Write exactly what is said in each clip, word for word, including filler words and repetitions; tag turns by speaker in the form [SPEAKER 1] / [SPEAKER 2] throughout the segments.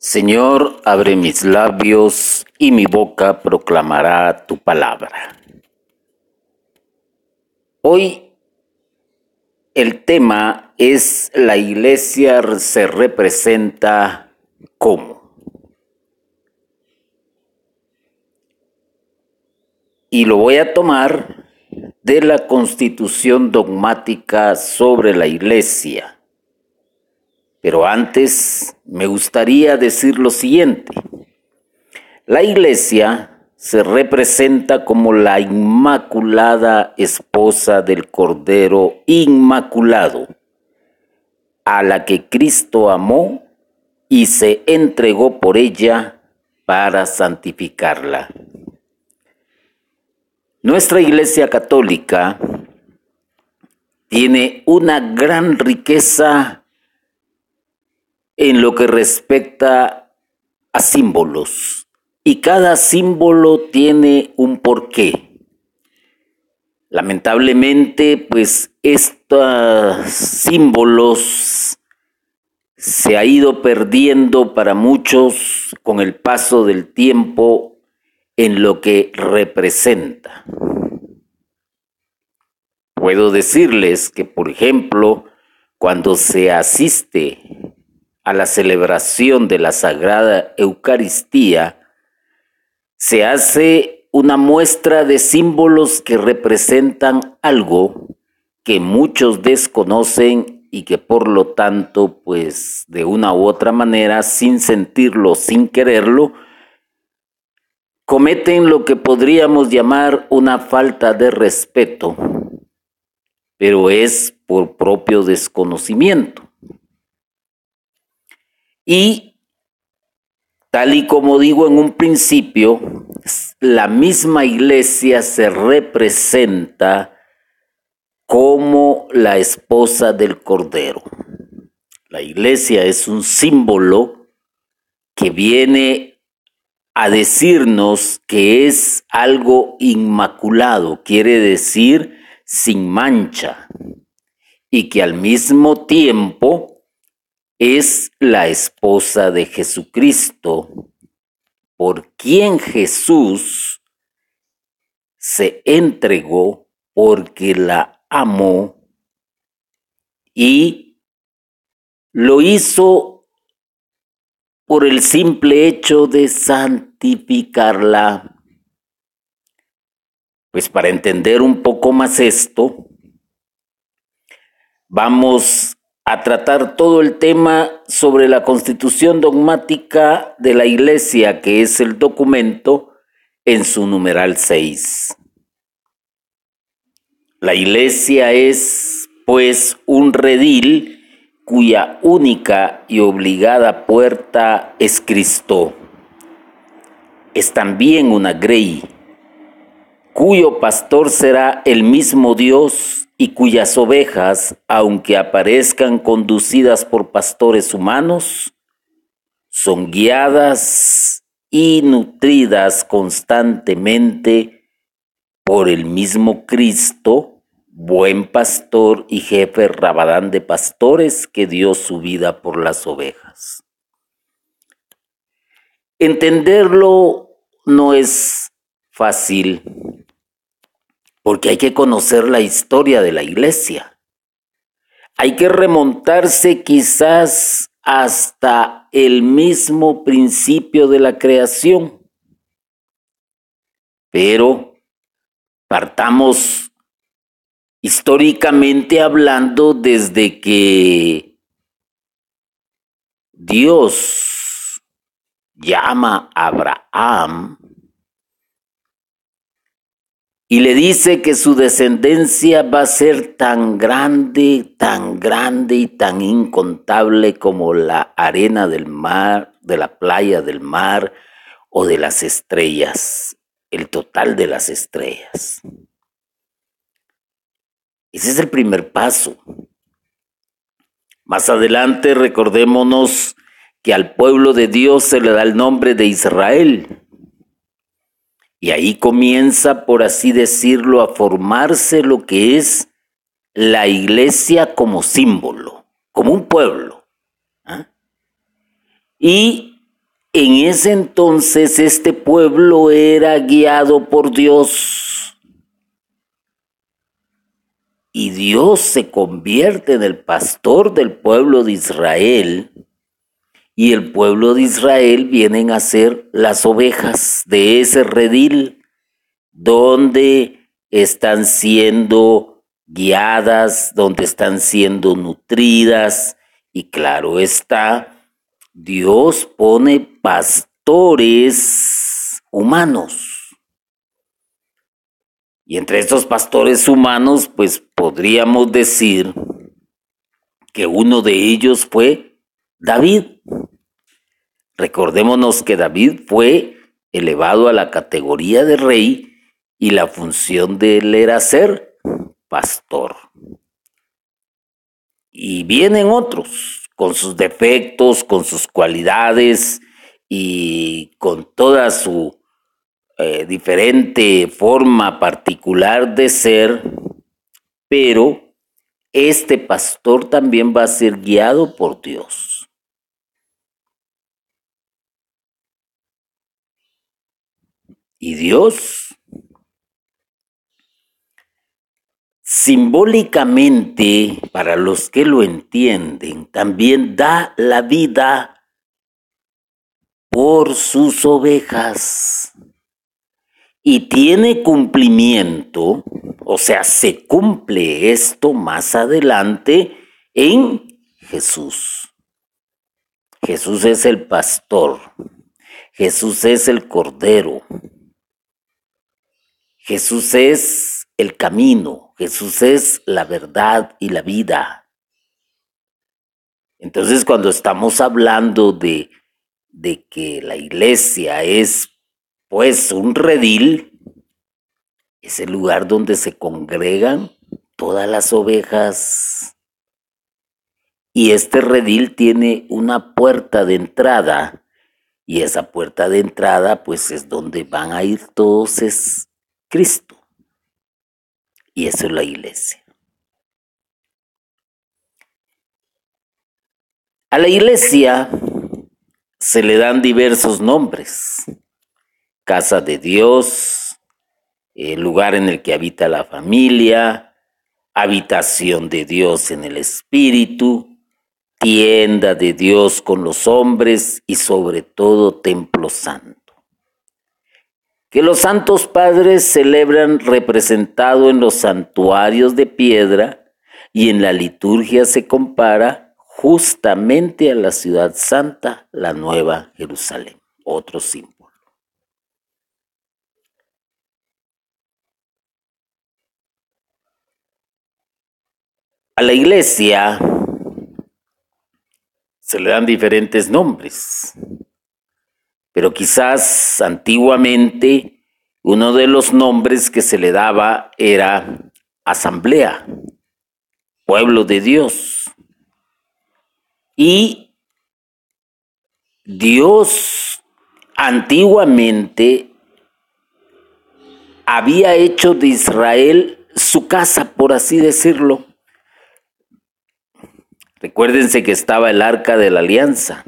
[SPEAKER 1] Señor, abre mis labios y mi boca proclamará tu palabra. Hoy el tema es: la iglesia se representa ¿cómo? Y lo voy a tomar de la Constitución Dogmática sobre la Iglesia. Pero antes me gustaría decir lo siguiente. La Iglesia se representa como la inmaculada esposa del Cordero Inmaculado, a la que Cristo amó y se entregó por ella para santificarla. Nuestra Iglesia Católica tiene una gran riqueza en lo que respecta a símbolos, y cada símbolo tiene un porqué. Lamentablemente, pues estos símbolos se ha ido perdiendo para muchos con el paso del tiempo en lo que representa. Puedo decirles que, por ejemplo, cuando se asiste a la celebración de la Sagrada Eucaristía, se hace una muestra de símbolos que representan algo que muchos desconocen y que por lo tanto, pues de una u otra manera, sin sentirlo, sin quererlo, cometen lo que podríamos llamar una falta de respeto, pero es por propio desconocimiento. Y tal y como digo en un principio, la misma iglesia se representa como la esposa del Cordero. La iglesia es un símbolo que viene a decirnos que es algo inmaculado, quiere decir sin mancha, y que al mismo tiempo es la esposa de Jesucristo, por quien Jesús se entregó porque la amó y lo hizo por el simple hecho de santificarla. Pues para entender un poco más esto, vamos a tratar todo el tema sobre la Constitución Dogmática de la Iglesia, que es el documento en su numeral seis. La Iglesia es, pues, un redil cuya única y obligada puerta es Cristo. Es también una grey, cuyo pastor será el mismo Dios y cuyas ovejas, aunque aparezcan conducidas por pastores humanos, son guiadas y nutridas constantemente por el mismo Cristo, buen pastor y jefe rabadán de pastores que dio su vida por las ovejas. Entenderlo no es fácil, porque hay que conocer la historia de la iglesia. Hay que remontarse quizás hasta el mismo principio de la creación. Pero partamos históricamente hablando desde que Dios llama a Abraham y le dice que su descendencia va a ser tan grande, tan grande y tan incontable como la arena del mar, de la playa del mar o de las estrellas, el total de las estrellas. Ese es el primer paso. Más adelante recordémonos que al pueblo de Dios se le da el nombre de Israel. Y ahí comienza, por así decirlo, a formarse lo que es la iglesia como símbolo, como un pueblo. ¿Ah? Y En ese entonces este pueblo era guiado por Dios y Dios se convierte en el pastor del pueblo de Israel y el pueblo de Israel vienen a ser las ovejas de ese redil donde están siendo guiadas, donde están siendo nutridas y claro está, Dios pone pastores humanos. Y entre estos pastores humanos, pues podríamos decir que uno de ellos fue David. Recordémonos que David fue elevado a la categoría de rey y la función de él era ser pastor. Y vienen otros con sus defectos, con sus cualidades y con toda su eh, diferente forma particular de ser, pero este pastor también va a ser guiado por Dios. Y Dios simbólicamente, para los que lo entienden, también da la vida por sus ovejas. Y tiene cumplimiento, o sea, se cumple esto más adelante en Jesús. Jesús es el pastor, Jesús es el cordero, Jesús es el camino, Jesús es la verdad y la vida. Entonces, cuando estamos hablando de, de que la iglesia es pues un redil, es el lugar donde se congregan todas las ovejas. Y este redil tiene una puerta de entrada. Y esa puerta de entrada, pues es donde van a ir todos, es Cristo. Y eso es la iglesia. A la iglesia se le dan diversos nombres. Casa de Dios, el lugar en el que habita la familia, habitación de Dios en el Espíritu, tienda de Dios con los hombres y sobre todo templo santo. Que los santos padres celebran representado en los santuarios de piedra y en la liturgia se compara justamente a la ciudad santa, la Nueva Jerusalén, otro símbolo. A la iglesia se le dan diferentes nombres, pero quizás antiguamente uno de los nombres que se le daba era asamblea, pueblo de Dios. Y Dios antiguamente había hecho de Israel su casa, por así decirlo. Recuérdense que estaba el Arca de la Alianza.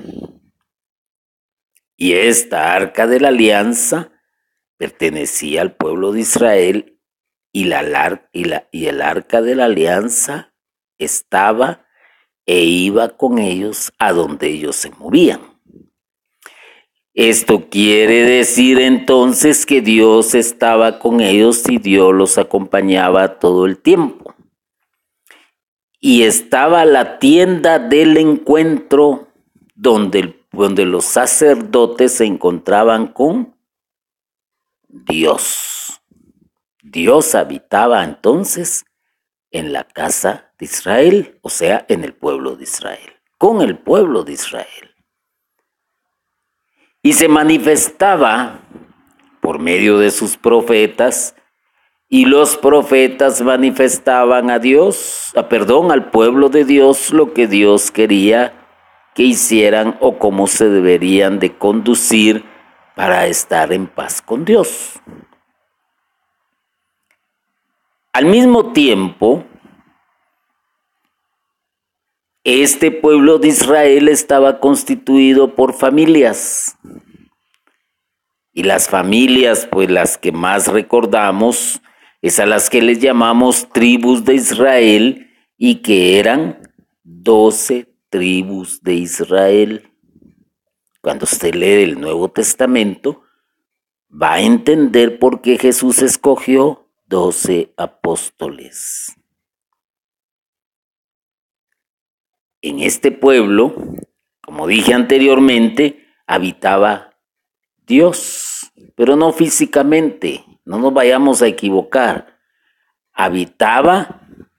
[SPEAKER 1] Y esta Arca de la Alianza pertenecía al pueblo de Israel y, la, y, la, y el Arca de la Alianza estaba e iba con ellos a donde ellos se movían. Esto quiere decir entonces que Dios estaba con ellos y Dios los acompañaba todo el tiempo. Y estaba la tienda del encuentro donde, donde los sacerdotes se encontraban con Dios. Dios habitaba entonces en la casa de Israel, o sea, en el pueblo de Israel, con el pueblo de Israel. Y se manifestaba por medio de sus profetas, y los profetas manifestaban a Dios, a, perdón, al pueblo de Dios lo que Dios quería que hicieran o cómo se deberían de conducir para estar en paz con Dios. Al mismo tiempo, este pueblo de Israel estaba constituido por familias. Y las familias, pues las que más recordamos, es a las que les llamamos tribus de Israel, y que eran doce tribus de Israel. Cuando usted lee el Nuevo Testamento, va a entender por qué Jesús escogió doce apóstoles. En este pueblo, como dije anteriormente, habitaba Dios, pero no físicamente, no nos vayamos a equivocar. Habitaba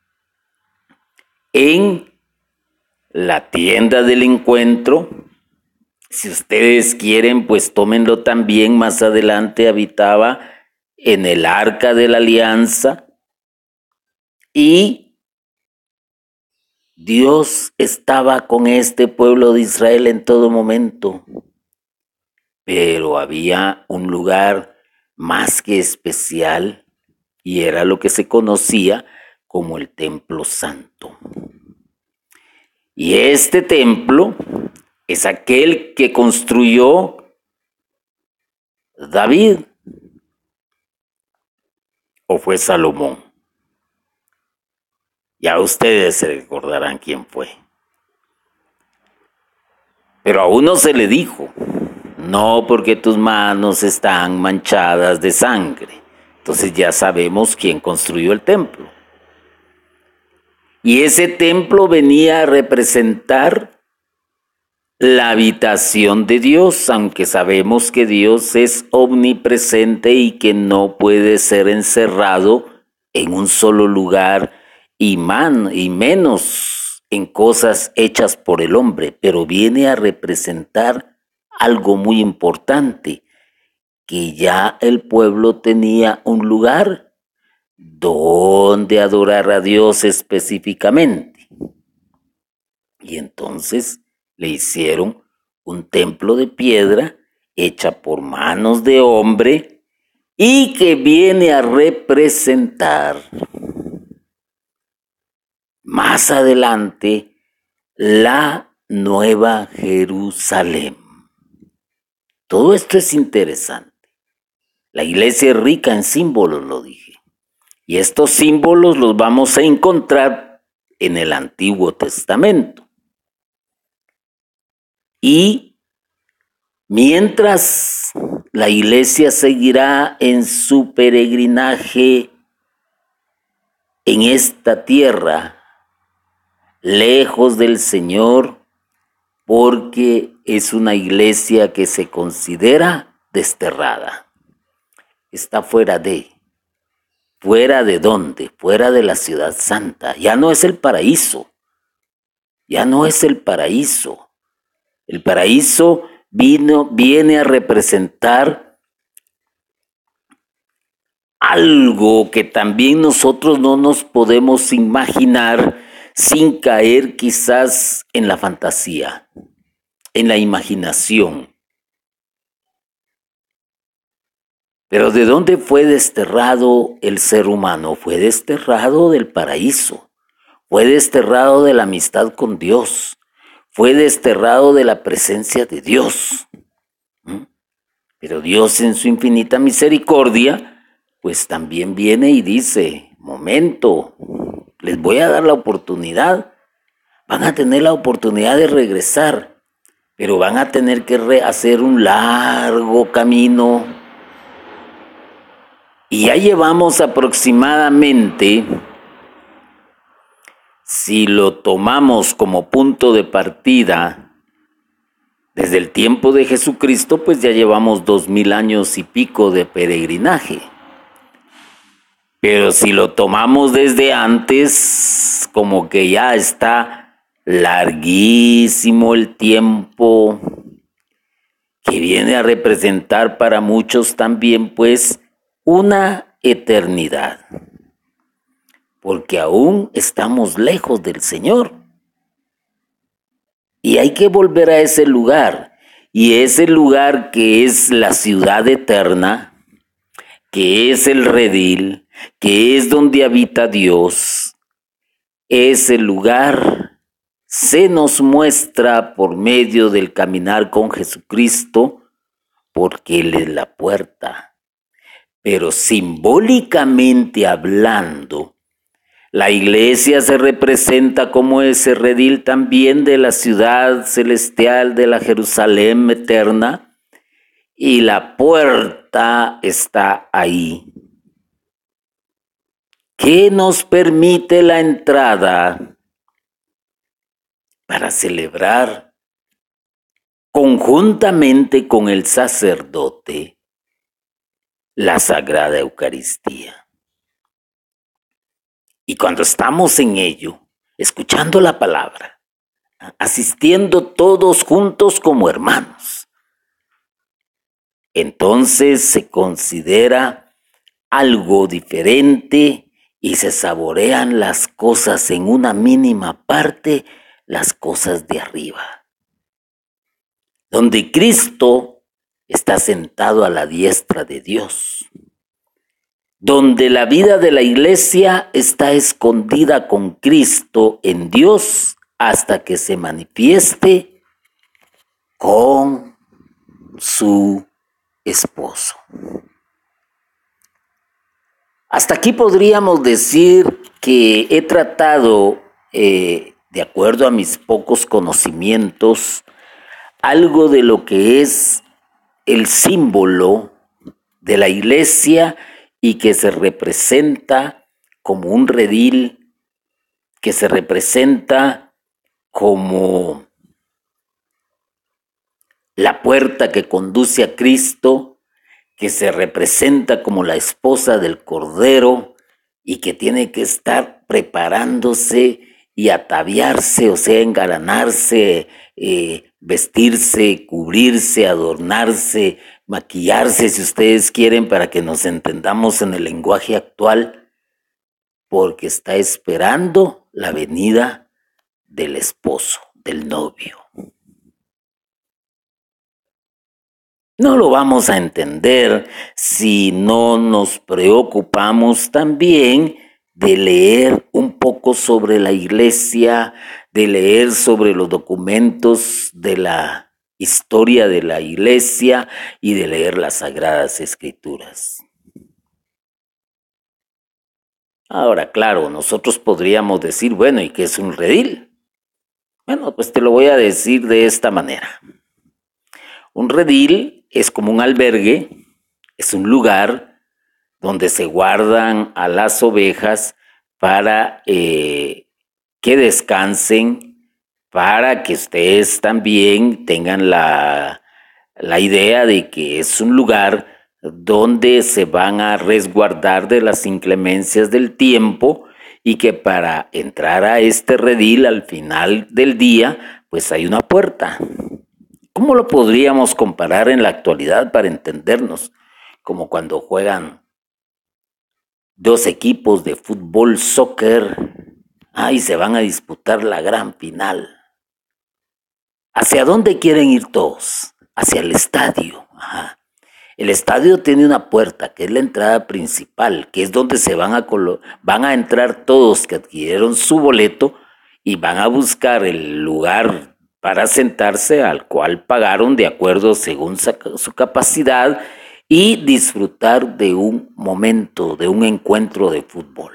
[SPEAKER 1] en la tienda del encuentro. Si ustedes quieren, pues tómenlo también más adelante. Habitaba en el arca de la alianza, y Dios estaba con este pueblo de Israel en todo momento. Pero había un lugar más que especial, y era lo que se conocía como el Templo Santo. Y este templo es aquel que construyó David, o fue Salomón. Ya ustedes se recordarán quién fue. Pero a uno se le dijo: no, porque tus manos están manchadas de sangre. Entonces ya sabemos quién construyó el templo. Y ese templo venía a representar la habitación de Dios, aunque sabemos que Dios es omnipresente y que no puede ser encerrado en un solo lugar, y, man, y menos en cosas hechas por el hombre, pero viene a representar algo muy importante, que ya el pueblo tenía un lugar donde adorar a Dios específicamente. Y entonces le hicieron un templo de piedra hecha por manos de hombre, y que viene a representar más adelante la Nueva Jerusalén. Todo esto es interesante. La iglesia es rica en símbolos, lo dije. Y estos símbolos los vamos a encontrar en el Antiguo Testamento. Y mientras la iglesia seguirá en su peregrinaje en esta tierra, lejos del Señor, porque es una iglesia que se considera desterrada. Está fuera de, fuera de dónde, fuera de la ciudad santa. Ya no es el paraíso, ya no es el paraíso. El paraíso vino, viene a representar algo que también nosotros no nos podemos imaginar sin caer quizás en la fantasía, en la imaginación. Pero ¿de dónde fue desterrado el ser humano? Fue desterrado del paraíso, fue desterrado de la amistad con Dios, fue desterrado de la presencia de Dios. Pero Dios, en su infinita misericordia, pues también viene y dice: momento, les voy a dar la oportunidad, van a tener la oportunidad de regresar, pero van a tener que hacer un largo camino. Y ya llevamos aproximadamente, si lo tomamos como punto de partida, desde el tiempo de Jesucristo, pues ya llevamos dos mil años y pico de peregrinaje. Pero si lo tomamos desde antes, como que ya está larguísimo el tiempo, que viene a representar para muchos también, pues, una eternidad. Porque aún estamos lejos del Señor. Y hay que volver a ese lugar. Y ese lugar que es la ciudad eterna, que es el redil, que es donde habita Dios, ese lugar se nos muestra por medio del caminar con Jesucristo, porque Él es la puerta. Pero simbólicamente hablando, la iglesia se representa como ese redil también de la ciudad celestial, de la Jerusalén eterna, y la puerta está ahí. ¿Qué nos permite la entrada? Para celebrar conjuntamente con el sacerdote la Sagrada Eucaristía. Y cuando estamos en ello, escuchando la palabra, asistiendo todos juntos como hermanos, entonces se considera algo diferente y se saborean las cosas en una mínima parte, las cosas de arriba, donde Cristo está sentado a la diestra de Dios, donde la vida de la iglesia está escondida con Cristo en Dios hasta que se manifieste con su esposo. Hasta aquí podríamos decir que he tratado, eh, de acuerdo a mis pocos conocimientos, algo de lo que es el símbolo de la iglesia y que se representa como un redil, que se representa como la puerta que conduce a Cristo, que se representa como la esposa del Cordero y que tiene que estar preparándose y ataviarse, o sea, engalanarse, eh, vestirse, cubrirse, adornarse, maquillarse, si ustedes quieren, para que nos entendamos en el lenguaje actual, porque está esperando la venida del esposo, del novio. No lo vamos a entender si no nos preocupamos también de leer un poco sobre la iglesia, de leer sobre los documentos de la historia de la iglesia y de leer las Sagradas Escrituras. Ahora, claro, nosotros podríamos decir, bueno, ¿y qué es un redil? Bueno, pues te lo voy a decir de esta manera. Un redil es como un albergue, es un lugar donde se guardan a las ovejas para eh, que descansen, para que ustedes también tengan la, la idea de que es un lugar donde se van a resguardar de las inclemencias del tiempo y que para entrar a este redil al final del día, pues hay una puerta. ¿Cómo lo podríamos comparar en la actualidad para entendernos? Como cuando juegan dos equipos de fútbol, soccer, ah, y se van a disputar la gran final. ¿Hacia dónde quieren ir todos? Hacia el estadio. Ajá. El estadio tiene una puerta, que es la entrada principal, que es donde se van a, colo- van a entrar todos que adquirieron su boleto y van a buscar el lugar para sentarse al cual pagaron de acuerdo según su capacidad y disfrutar de un momento, de un encuentro de fútbol.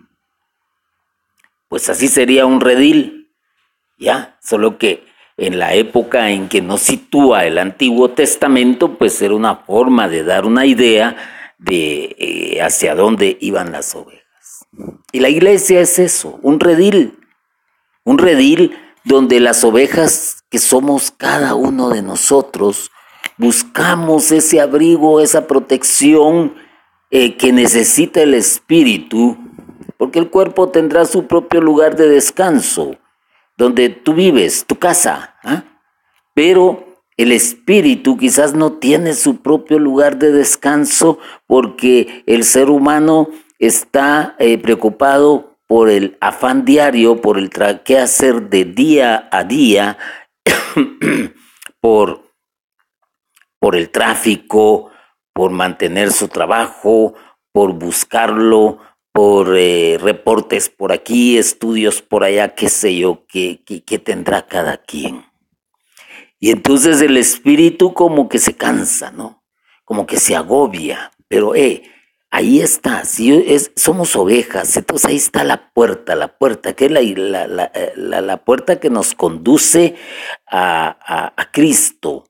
[SPEAKER 1] Pues así sería un redil, ¿ya? Solo que en la época en que nos sitúa el Antiguo Testamento, pues era una forma de dar una idea de eh, hacia dónde iban las ovejas. Y la iglesia es eso, un redil, un redil donde las ovejas que somos cada uno de nosotros buscamos ese abrigo, esa protección eh, que necesita el espíritu, porque el cuerpo tendrá su propio lugar de descanso, donde tú vives, tu casa, ¿eh? Pero el espíritu quizás no tiene su propio lugar de descanso porque el ser humano está eh, preocupado por el afán diario, por el tra- qué hacer de día a día, por, por el tráfico, por mantener su trabajo, por buscarlo, por eh, reportes por aquí, estudios por allá, qué sé yo, qué, qué, qué tendrá cada quien. Y entonces el espíritu como que se cansa, ¿no? Como que se agobia, pero eh, ahí está, si es, somos ovejas, entonces ahí está la puerta, la puerta, que es la, la, la, la, la puerta que nos conduce a, a, a Cristo.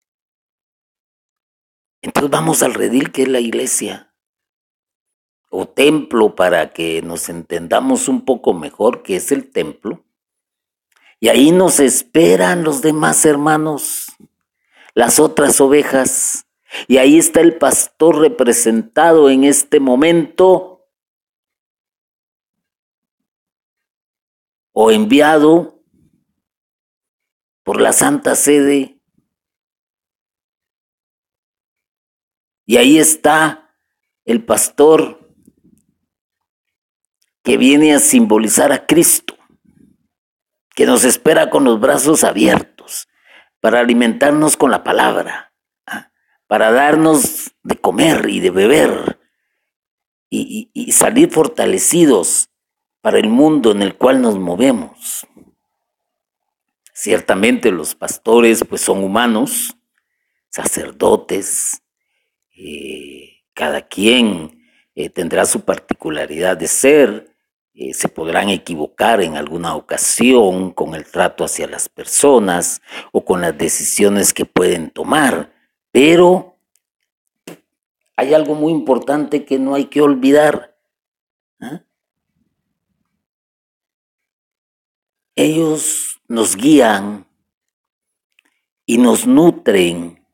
[SPEAKER 1] Entonces vamos al redil que es la iglesia, o templo, para que nos entendamos un poco mejor, que es el templo. Y ahí nos esperan los demás hermanos, las otras ovejas. Y ahí está el pastor representado en este momento o enviado por la Santa Sede. Y ahí está el pastor que viene a simbolizar a Cristo, que nos espera con los brazos abiertos para alimentarnos con la palabra, ¿ah? Para darnos de comer y de beber y, y, y salir fortalecidos para el mundo en el cual nos movemos. Ciertamente los pastores pues son humanos, sacerdotes, eh, cada quien eh, tendrá su particularidad de ser, eh, se podrán equivocar en alguna ocasión con el trato hacia las personas o con las decisiones que pueden tomar, pero hay algo muy importante que no hay que olvidar, ¿eh? Ellos nos guían y nos nutren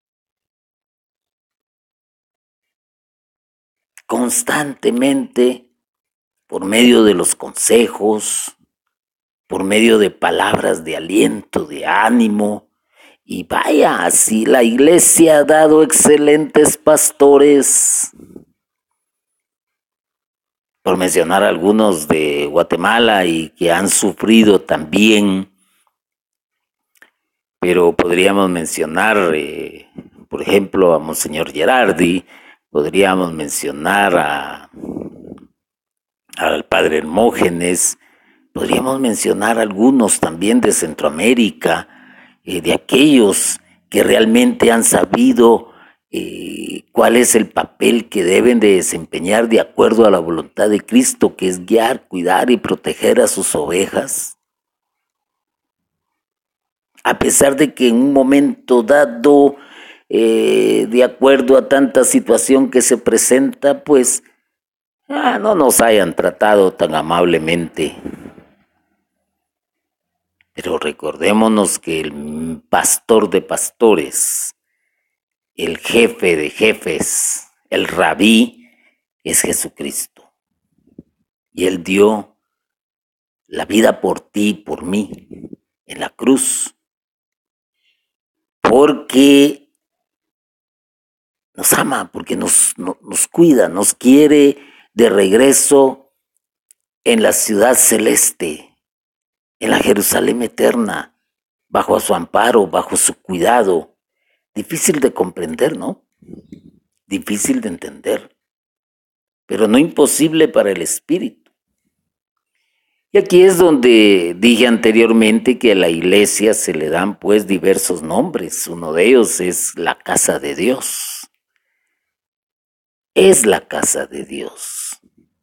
[SPEAKER 1] constantemente por medio de los consejos, por medio de palabras de aliento, de ánimo. Y vaya, si la iglesia ha dado excelentes pastores, por mencionar algunos de Guatemala y que han sufrido también, pero podríamos mencionar, eh, por ejemplo, a Monseñor Gerardi, podríamos mencionar a, al Padre Hermógenes, podríamos mencionar algunos también de Centroamérica, eh, de aquellos que realmente han sabido eh, cuál es el papel que deben de desempeñar de acuerdo a la voluntad de Cristo, que es guiar, cuidar y proteger a sus ovejas. A pesar de que en un momento dado, eh, de acuerdo a tanta situación que se presenta, pues ah, no nos hayan tratado tan amablemente. Pero recordémonos que el pastor de pastores, el jefe de jefes, el rabí, es Jesucristo. Y Él dio la vida por ti y por mí en la cruz, porque nos ama, porque nos, nos, nos cuida, nos quiere de regreso en la ciudad celeste, en la Jerusalén eterna, bajo su amparo, bajo su cuidado. Difícil de comprender, ¿no? Difícil de entender, pero no imposible para el espíritu. Y aquí es donde dije anteriormente que a la iglesia se le dan pues diversos nombres. Uno de ellos es la casa de Dios. Es la casa de Dios.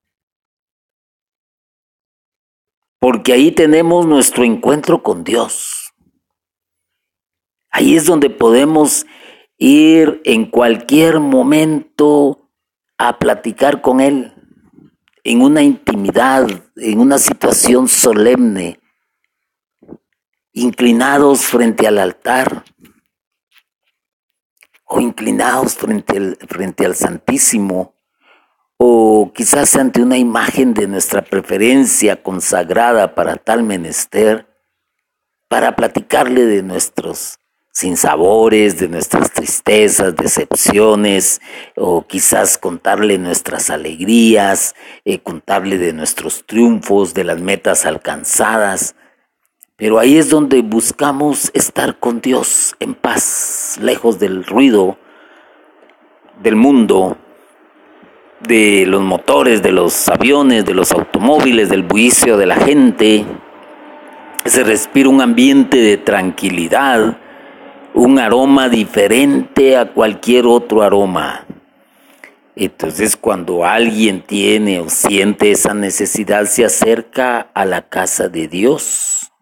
[SPEAKER 1] Porque ahí tenemos nuestro encuentro con Dios. Ahí es donde podemos ir en cualquier momento a platicar con Él, en una intimidad, en una situación solemne, inclinados frente al altar o inclinados frente al, frente al Santísimo, o quizás ante una imagen de nuestra preferencia consagrada para tal menester, para platicarle de nuestros sinsabores, de nuestras tristezas, decepciones, o quizás contarle nuestras alegrías, eh, contarle de nuestros triunfos, de las metas alcanzadas. Pero ahí es donde buscamos estar con Dios en paz, lejos del ruido del mundo, de los motores, de los aviones, de los automóviles, del bullicio de la gente. Se respira un ambiente de tranquilidad, un aroma diferente a cualquier otro aroma. Entonces, cuando alguien tiene o siente esa necesidad, se acerca a la casa de Dios.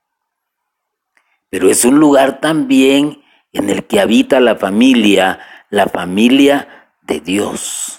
[SPEAKER 1] Pero es un lugar también en el que habita la familia, la familia de Dios,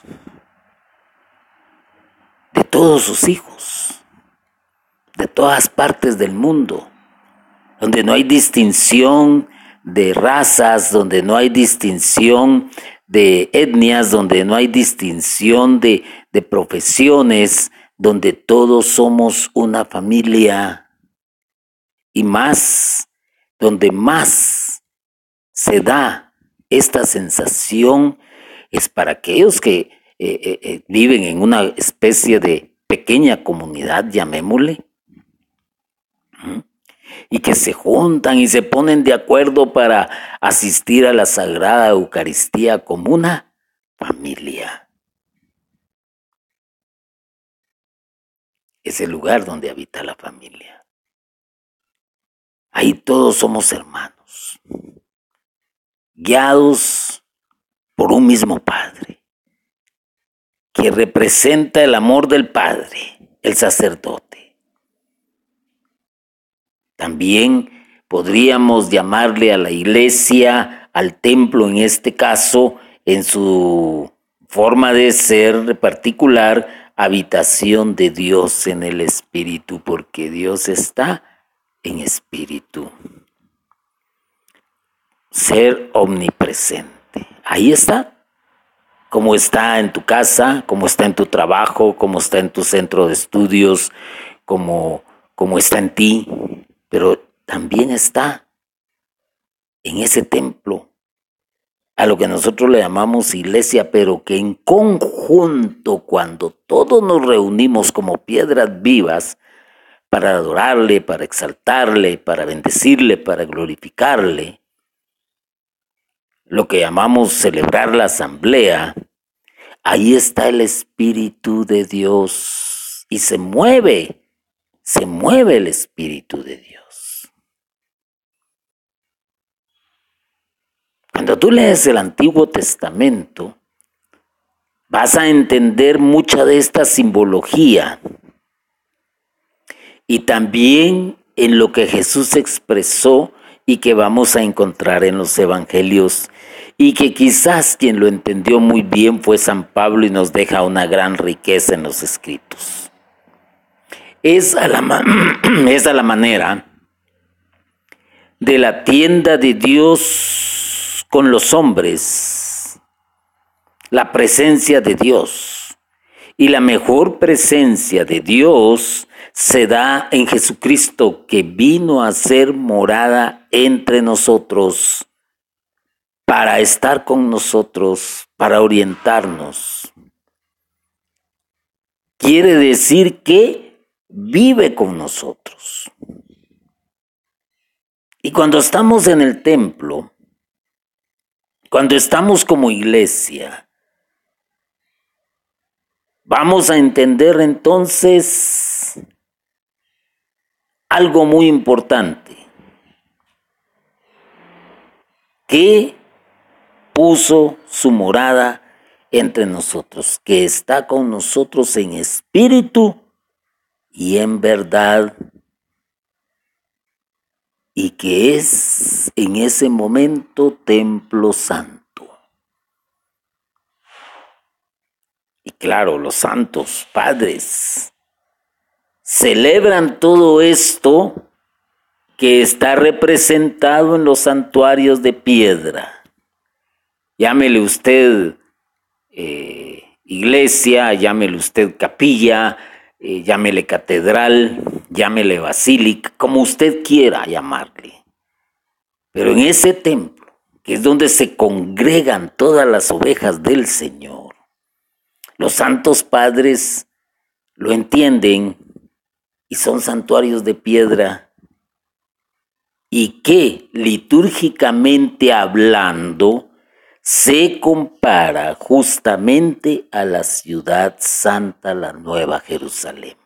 [SPEAKER 1] de todos sus hijos, de todas partes del mundo, donde no hay distinción de razas, donde no hay distinción de etnias, donde no hay distinción de, de profesiones, donde todos somos una familia, y más, donde más se da esta sensación es para aquellos que eh, eh, eh, viven en una especie de pequeña comunidad, llamémosle, ¿Mm? y que se juntan y se ponen de acuerdo para asistir a la Sagrada Eucaristía como una familia. Es el lugar donde habita la familia. Ahí todos somos hermanos, guiados por un mismo Padre, que representa el amor del Padre, el sacerdote. También podríamos llamarle a la iglesia, al templo en este caso, en su forma de ser particular, habitación de Dios en el Espíritu, porque Dios está en espíritu. Ser omnipresente. Ahí está. Como está en tu casa, como está en tu trabajo, como está en tu centro de estudios, como, como está en ti, pero también está en ese templo, a lo que nosotros le llamamos iglesia, pero que en conjunto, cuando todos nos reunimos como piedras vivas para adorarle, para exaltarle, para bendecirle, para glorificarle, lo que llamamos celebrar la asamblea, ahí está el Espíritu de Dios y se mueve, se mueve el Espíritu de Dios. Cuando tú lees el Antiguo Testamento, vas a entender mucha de esta simbología y también en lo que Jesús expresó y que vamos a encontrar en los evangelios, y que quizás quien lo entendió muy bien fue San Pablo y nos deja una gran riqueza en los escritos. Es a la, es a la manera de la tienda de Dios con los hombres, la presencia de Dios, y la mejor presencia de Dios se da en Jesucristo, que vino a ser morada entre nosotros, para estar con nosotros, para orientarnos. Quiere decir que vive con nosotros. Y cuando estamos en el templo, cuando estamos como iglesia, vamos a entender entonces algo muy importante, que puso su morada entre nosotros, que está con nosotros en espíritu y en verdad, y que es en ese momento templo santo. Y claro, los santos padres celebran todo esto que está representado en los santuarios de piedra. Llámele usted eh, iglesia, llámele usted capilla, eh, llámele catedral, llámele basílica, como usted quiera llamarle. Pero en ese templo, que es donde se congregan todas las ovejas del Señor, los santos padres lo entienden y son santuarios de piedra, y que litúrgicamente hablando se compara justamente a la ciudad santa, la Nueva Jerusalén.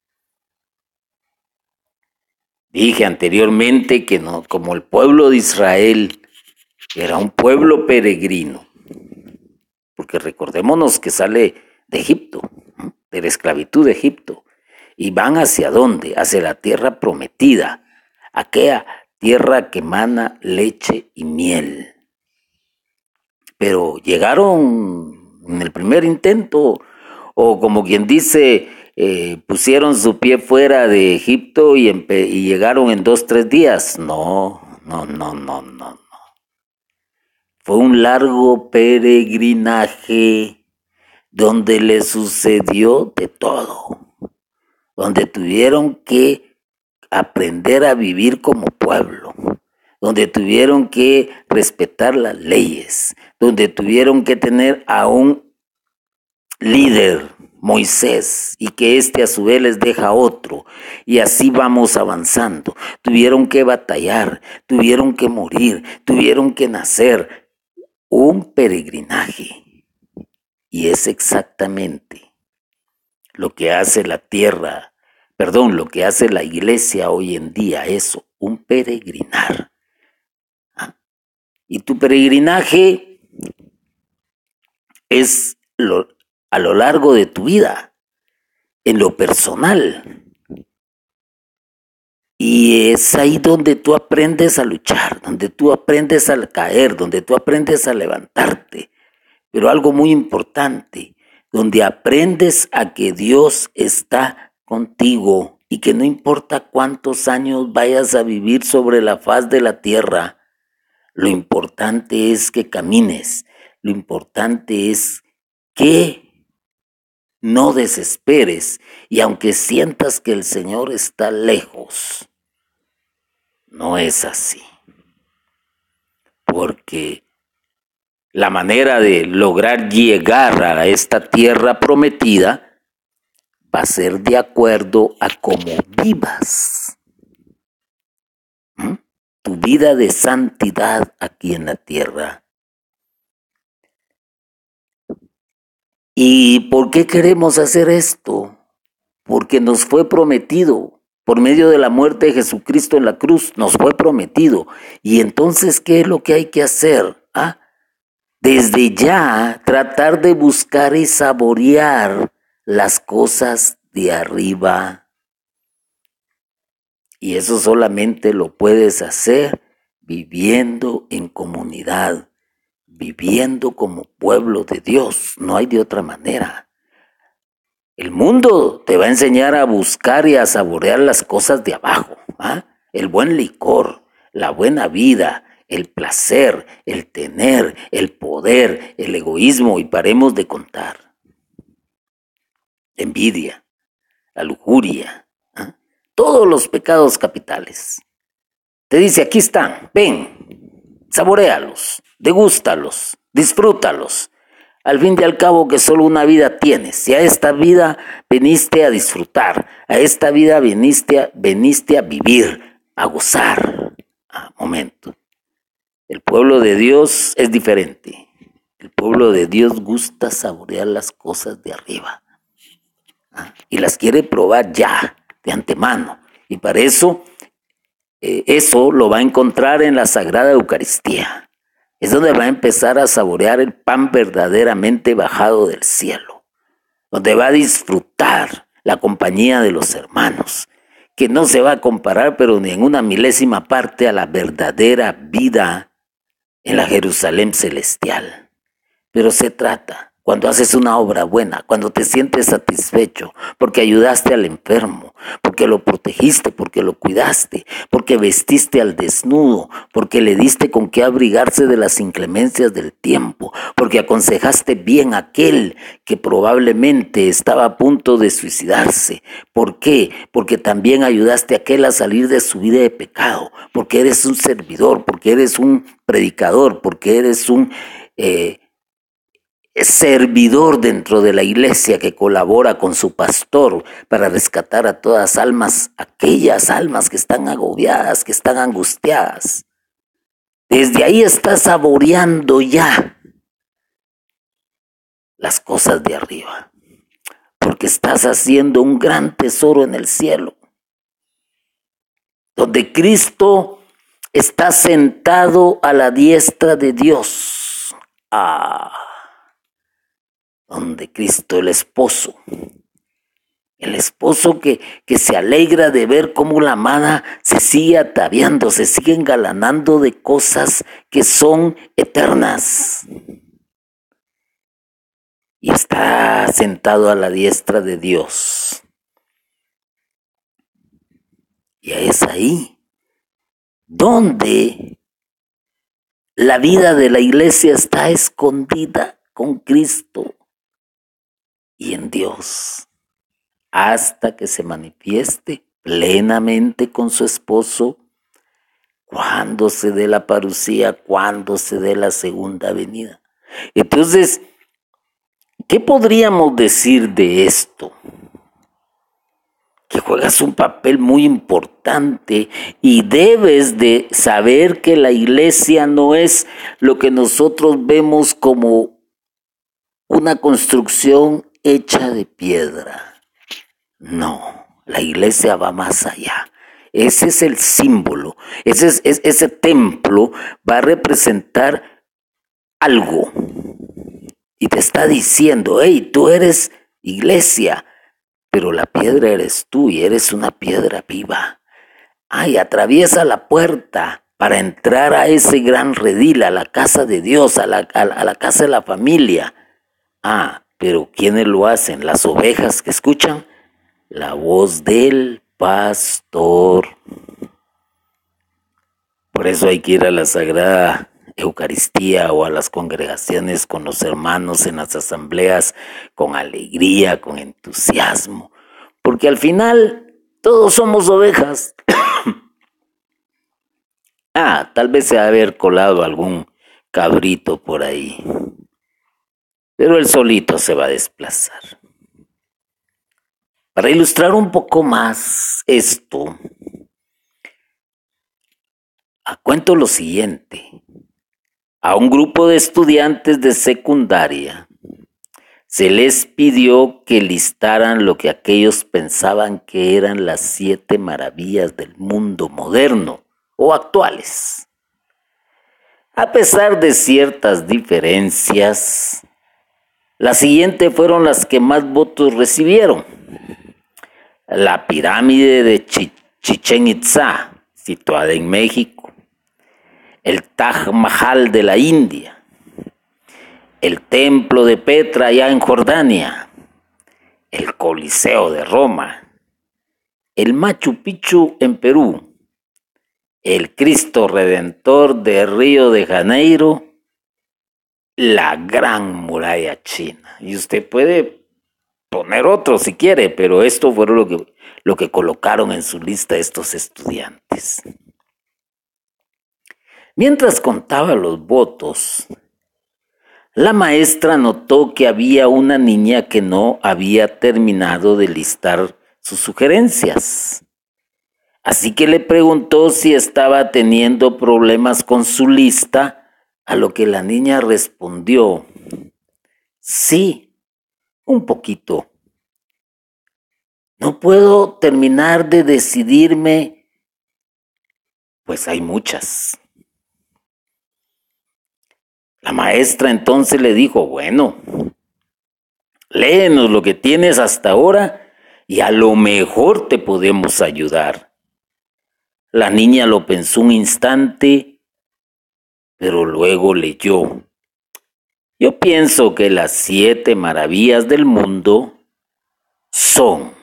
[SPEAKER 1] Dije anteriormente que no, como el pueblo de Israel era un pueblo peregrino, porque recordémonos que sale de Egipto, ¿no? De la esclavitud de Egipto, y van hacia dónde, hacia la tierra prometida, aquella tierra que emana leche y miel. Pero llegaron en el primer intento, o como quien dice, eh, pusieron su pie fuera de Egipto y, y llegaron en dos, tres días. No, no, no, no, no, no. Fue un largo peregrinaje donde le sucedió de todo, donde tuvieron que aprender a vivir como pueblo, donde tuvieron que respetar las leyes, donde tuvieron que tener a un líder, Moisés, y que éste a su vez les deja otro, y así vamos avanzando. Tuvieron que batallar, tuvieron que morir, tuvieron que nacer. Un peregrinaje, y es exactamente lo que hace la tierra, perdón, lo que hace la iglesia hoy en día, eso, un peregrinar. ¿Ah? Y tu peregrinaje es lo, a lo largo de tu vida, en lo personal. Y es ahí donde tú aprendes a luchar, donde tú aprendes a caer, donde tú aprendes a levantarte. Pero algo muy importante, donde aprendes a que Dios está contigo y que no importa cuántos años vayas a vivir sobre la faz de la tierra, lo importante es que camines, lo importante es que no desesperes, y aunque sientas que el Señor está lejos, no es así, porque la manera de lograr llegar a esta tierra prometida va a ser de acuerdo a cómo vivas. ¿Mm? Tu vida de santidad aquí en la tierra. ¿Y por qué queremos hacer esto? Porque nos fue prometido. Por medio de la muerte de Jesucristo en la cruz, nos fue prometido. Y entonces, ¿qué es lo que hay que hacer? ¿Ah? Desde ya tratar de buscar y saborear las cosas de arriba. Y eso solamente lo puedes hacer viviendo en comunidad, viviendo como pueblo de Dios. No hay de otra manera. El mundo te va a enseñar a buscar y a saborear las cosas de abajo, ¿ah? El buen licor, la buena vida, el placer, el tener, el poder, el egoísmo, y paremos de contar. Envidia, la lujuria, ¿eh? Todos los pecados capitales. Te dice, aquí están, ven, saboréalos, degústalos, disfrútalos. Al fin y al cabo que solo una vida tienes. Si a esta vida veniste a disfrutar, a esta vida veniste a, veniste a vivir, a gozar. Ah, momento. El pueblo de Dios es diferente. El pueblo de Dios gusta saborear las cosas de arriba. ¿Ah? Y las quiere probar ya, de antemano. Y para eso, eh, eso lo va a encontrar en la Sagrada Eucaristía. Es donde va a empezar a saborear el pan verdaderamente bajado del cielo. Donde va a disfrutar la compañía de los hermanos, que no se va a comparar, pero ni en una milésima parte, a la verdadera vida en la Jerusalén celestial. Pero se trata, cuando haces una obra buena, cuando te sientes satisfecho, porque ayudaste al enfermo, porque lo protegiste, porque lo cuidaste, porque vestiste al desnudo, porque le diste con qué abrigarse de las inclemencias del tiempo, porque aconsejaste bien a aquel que probablemente estaba a punto de suicidarse. ¿Por qué? Porque también ayudaste a aquel a salir de su vida de pecado, porque eres un servidor, porque eres un predicador, porque eres un eh, servidor dentro de la iglesia que colabora con su pastor para rescatar a todas almas, aquellas almas que están agobiadas, que están angustiadas. Desde ahí estás saboreando ya las cosas de arriba, porque estás haciendo un gran tesoro en el cielo, donde Cristo está sentado a la diestra de Dios. Ah, donde Cristo, el esposo, el esposo que, que se alegra de ver cómo la amada se sigue ataviando, se sigue engalanando de cosas que son eternas. Y está sentado a la diestra de Dios. Y es ahí donde la vida de la iglesia está escondida con Cristo y en Dios, hasta que se manifieste plenamente con su esposo, cuando se dé la parucía, cuando se dé la segunda venida. Entonces, ¿qué podríamos decir de esto? Que juegas un papel muy importante y debes de saber que la iglesia no es lo que nosotros vemos como una construcción hecha de piedra. No, la iglesia va más allá. Ese es el símbolo, ese, es, es, ese templo va a representar algo y te está diciendo, hey, tú eres iglesia, pero la piedra eres tú y eres una piedra viva. Ay, atraviesa la puerta para entrar a ese gran redil, a la casa de Dios, a la, a la, a la casa de la familia. Ah, pero ¿quiénes lo hacen? Las ovejas que escuchan la voz del pastor. Por eso hay que ir a la Sagrada Eucaristía o a las congregaciones con los hermanos en las asambleas con alegría, con entusiasmo, porque al final todos somos ovejas. Ah, tal vez se ha de haber colado algún cabrito por ahí, pero él solito se va a desplazar. Para ilustrar un poco más esto, cuento lo siguiente. A un grupo de estudiantes de secundaria se les pidió que listaran lo que aquellos pensaban que eran las siete maravillas del mundo moderno o actuales. A pesar de ciertas diferencias, las siguientes fueron las que más votos recibieron. La pirámide de Chichén Itzá, situada en México. El Taj Mahal de la India, el templo de Petra allá en Jordania, el Coliseo de Roma, el Machu Picchu en Perú, el Cristo Redentor de Río de Janeiro, la Gran Muralla China. Y usted puede poner otro si quiere, pero esto fue lo que, lo que colocaron en su lista estos estudiantes. Mientras contaba los votos, la maestra notó que había una niña que no había terminado de listar sus sugerencias. Así que le preguntó si estaba teniendo problemas con su lista, a lo que la niña respondió, sí, un poquito. No puedo terminar de decidirme, pues hay muchas. La maestra entonces le dijo, bueno, léenos lo que tienes hasta ahora y a lo mejor te podemos ayudar. La niña lo pensó un instante, pero luego leyó. Yo pienso que las siete maravillas del mundo son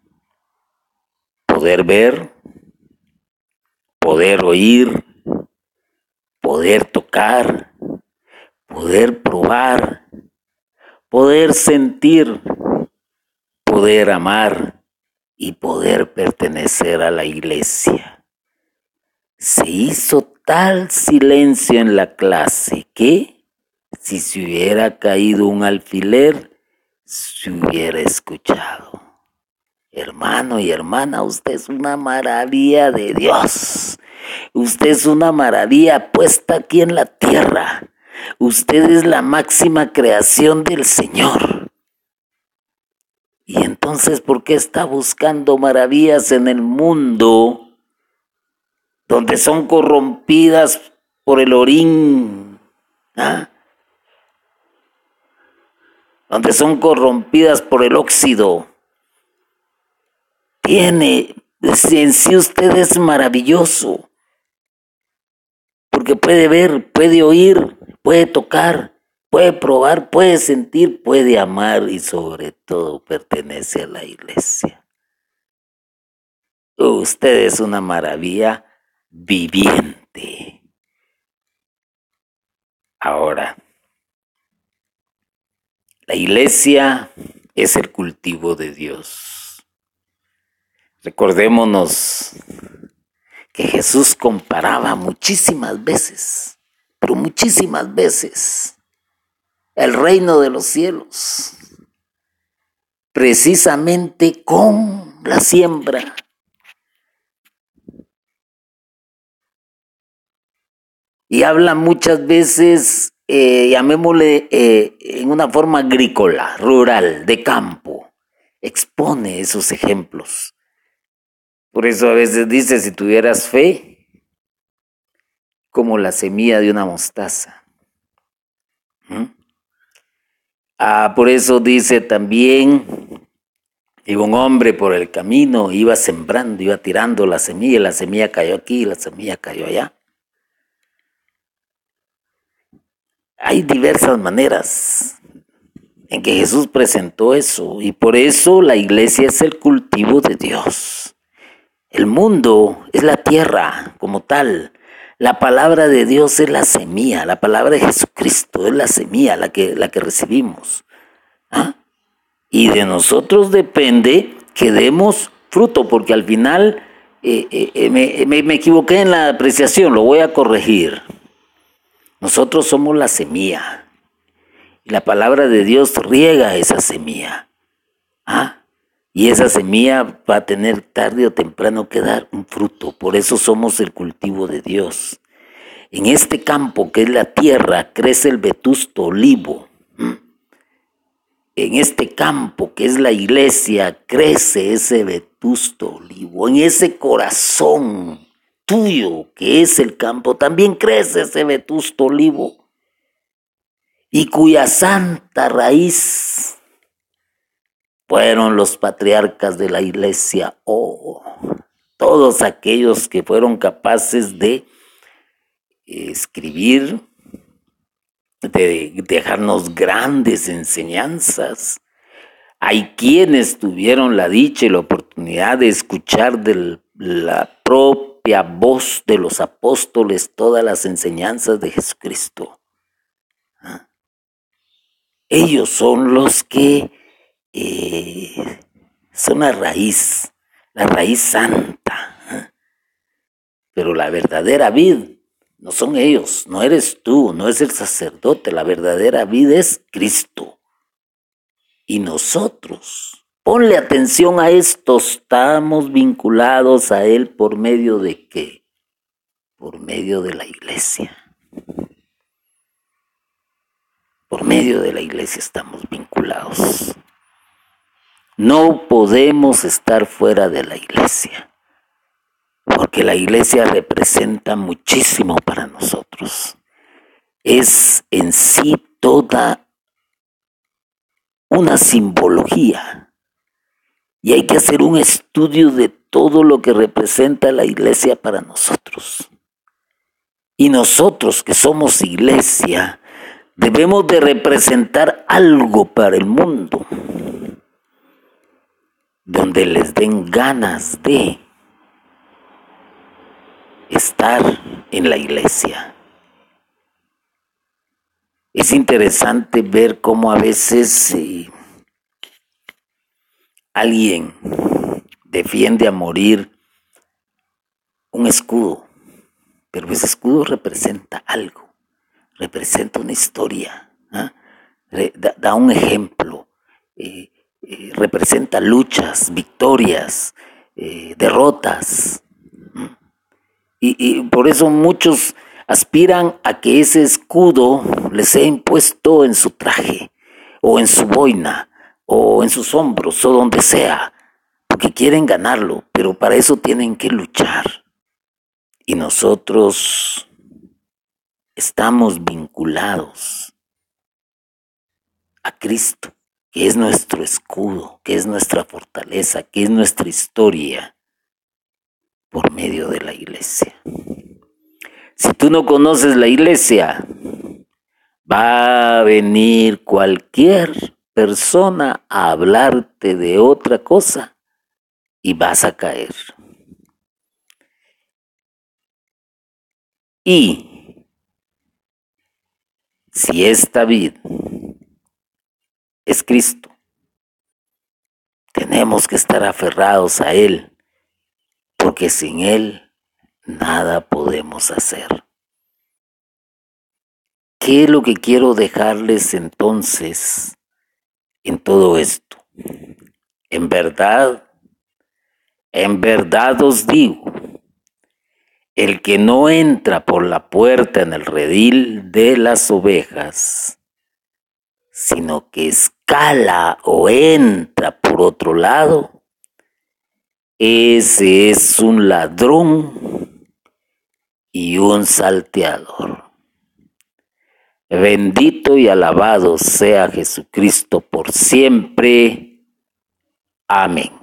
[SPEAKER 1] poder ver, poder oír, poder tocar, poder probar, poder sentir, poder amar y poder pertenecer a la iglesia. Se hizo tal silencio en la clase que, si se hubiera caído un alfiler, se hubiera escuchado. Hermano y hermana, usted es una maravilla de Dios. Usted es una maravilla puesta aquí en la tierra. Usted es la máxima creación del Señor. Y entonces, ¿por qué está buscando maravillas en el mundo donde son corrompidas por el orín? ¿Ah? Donde son corrompidas por el óxido. Tiene, en sí usted es maravilloso, porque puede ver, puede oír, puede tocar, puede probar, puede sentir, puede amar y sobre todo pertenece a la iglesia. Usted es una maravilla viviente. Ahora, la iglesia es el cultivo de Dios. Recordémonos que Jesús comparaba muchísimas veces, pero muchísimas veces, el reino de los cielos, precisamente con la siembra. Y habla muchas veces, eh, llamémosle, eh, en una forma agrícola, rural, de campo. Expone esos ejemplos. Por eso a veces dice, si tuvieras fe, como la semilla de una mostaza. ¿Mm? Ah, por eso dice también, iba un hombre por el camino, iba sembrando, iba tirando la semilla, y la semilla cayó aquí, y la semilla cayó allá. Hay diversas maneras en que Jesús presentó eso, y por eso la iglesia es el cultivo de Dios. El mundo es la tierra como tal. La palabra de Dios es la semilla, la palabra de Jesucristo es la semilla, la que, la que recibimos. ¿Ah? Y de nosotros depende que demos fruto, porque al final eh, eh, me, me, me equivoqué en la apreciación, lo voy a corregir. Nosotros somos la semilla y la palabra de Dios riega esa semilla. ¿Ah? Y esa semilla va a tener tarde o temprano que dar un fruto. Por eso somos el cultivo de Dios. En este campo que es la tierra crece el vetusto olivo. ¿Mm? En este campo que es la iglesia crece ese vetusto olivo. En ese corazón tuyo que es el campo también crece ese vetusto olivo. Y cuya santa raíz fueron los patriarcas de la iglesia, oh, todos aquellos que fueron capaces de escribir, de dejarnos grandes enseñanzas. Hay quienes tuvieron la dicha y la oportunidad de escuchar de la propia voz de los apóstoles todas las enseñanzas de Jesucristo. ¿Ah? Ellos son los que Eh, son la raíz, la raíz santa. ¿Eh? Pero la verdadera vid no son ellos, no eres tú, no es el sacerdote, la verdadera vid es Cristo. Y nosotros, ponle atención a esto, estamos vinculados a Él por medio de ¿qué? Por medio de la iglesia. Por medio de la iglesia estamos vinculados. No podemos estar fuera de la iglesia, porque la iglesia representa muchísimo para nosotros. Es en sí toda una simbología, y hay que hacer un estudio de todo lo que representa la iglesia para nosotros. Y nosotros que somos iglesia, debemos de representar algo para el mundo, donde les den ganas de estar en la iglesia. Es interesante ver cómo a veces eh, alguien defiende a morir un escudo, pero ese escudo representa algo, representa una historia, ¿eh? da, da un ejemplo. Eh, Eh, representa luchas, victorias, eh, derrotas. Y, y por eso muchos aspiran a que ese escudo les sea impuesto en su traje, o en su boina, o en sus hombros, o donde sea, porque quieren ganarlo, pero para eso tienen que luchar. Y nosotros estamos vinculados a Cristo, que es nuestro escudo, que es nuestra fortaleza, que es nuestra historia, por medio de la iglesia. Si tú no conoces la iglesia, va a venir cualquier persona a hablarte de otra cosa y vas a caer. Y si esta vid es Cristo, tenemos que estar aferrados a Él, porque sin Él nada podemos hacer. ¿Qué es lo que quiero dejarles entonces en todo esto? En verdad, en verdad os digo, el que no entra por la puerta en el redil de las ovejas, sino que escala o entra por otro lado, ese es un ladrón y un salteador. Bendito y alabado sea Jesucristo por siempre. Amén.